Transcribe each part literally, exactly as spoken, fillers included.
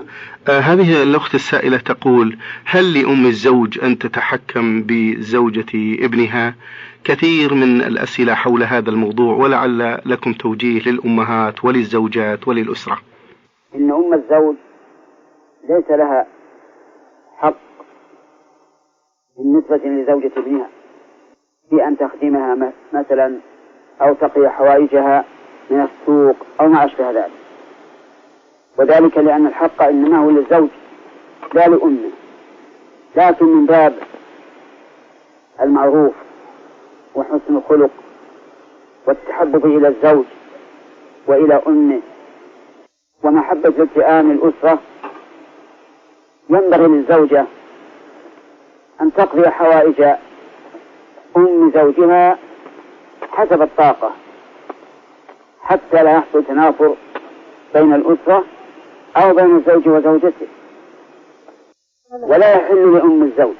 آه هذه الأخت السائلة تقول: هل لأم الزوج أن تتحكم بزوجة ابنها؟ كثير من الأسئلة حول هذا الموضوع، ولعل لكم توجيه للأمهات وللزوجات وللأسرة. إن أم الزوج ليس لها حق بالنسبة لزوجة ابنها في أن تخدمها مثلا أو تقضي حوائجها من السوق أو ما أشبه ذلك، وذلك لأن الحق إنما هو للزوج لا لأمه، لكن من باب المعروف وحسن الخلق والتحبب إلى الزوج وإلى أمه ومحبة التئام الأسرة، ينبغي للزوجة أن تقضي حوائج أم زوجها حسب الطاقة، حتى لا يحصل تنافر بين الأسرة أو بين الزوج وزوجته. ولا يحل لأم الزوج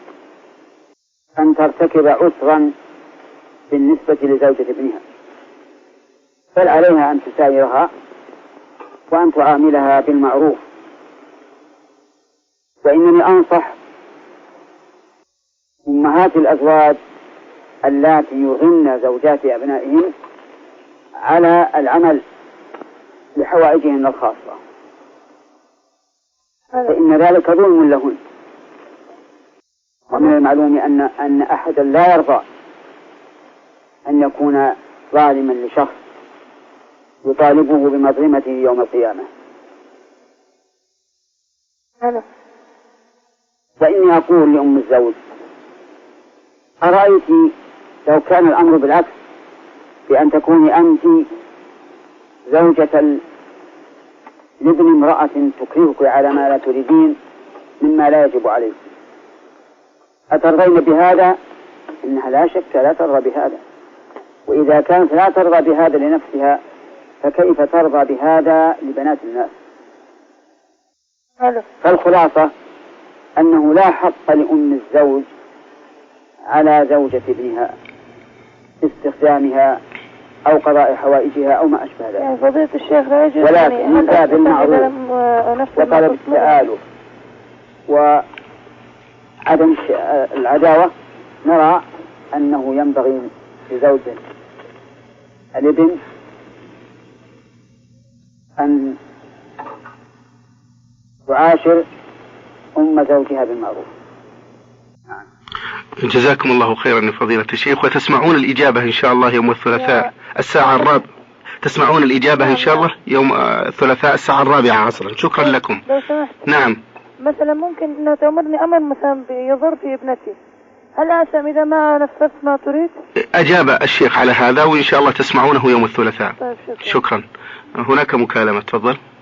أن ترتكب عسرا بالنسبة لزوجة ابنها، بل عليها أن تسايرها وأن تعاملها بالمعروف. وإنني أنصح أمهات الأزواج اللاتي يغن زوجات أبنائهن على العمل لحوائجهن الخاصة، فإن ذلك ظلم لهن. ومن المعلوم أن أن أحدا لا يرضى أن يكون ظالما لشخص يطالبه بمظلمته يوم القيامة. وإني أقول لأم الزوج: أرأيت لو كان الأمر بالعكس، بأن تكوني أنت زوجة لابن امرأة تكرهك على ما لا تريدين مما لا يجب عليك، أترضين بهذا؟ إنها لا شك لا ترضى بهذا. وإذا كانت لا ترضى بهذا لنفسها فكيف ترضى بهذا لبنات الناس؟ فالخلاصة أنه لا حق لأم الزوج على زوجة ابنها استخدامها أو قضاء حوائجها أو ما أشبه ذلك. يعني فضيلة الشيخ لا يجوز، ولكن من باب المعروف وطلب التآلف وعدم العداوة نرى أنه ينبغي لزوجة الابن أن تعاشر أم زوجها بالمعروف. جزاكم الله خيرا يا فضيلة الشيخ. وتسمعون الإجابة إن شاء الله يوم الثلاثاء الساعة الرابعة. تسمعون الإجابة إن شاء الله يوم الثلاثاء الساعة الرابعة عصرا. شكرا لكم. نعم. مثلا ممكن أن تأمرني أمر مثلا يضر في ابنتي، هل أسأم إذا ما نفذت ما تريد؟ أجاب الشيخ على هذا، وإن شاء الله تسمعونه يوم الثلاثاء. طيب شكرا. شكرا. هناك مكالمة، تفضل.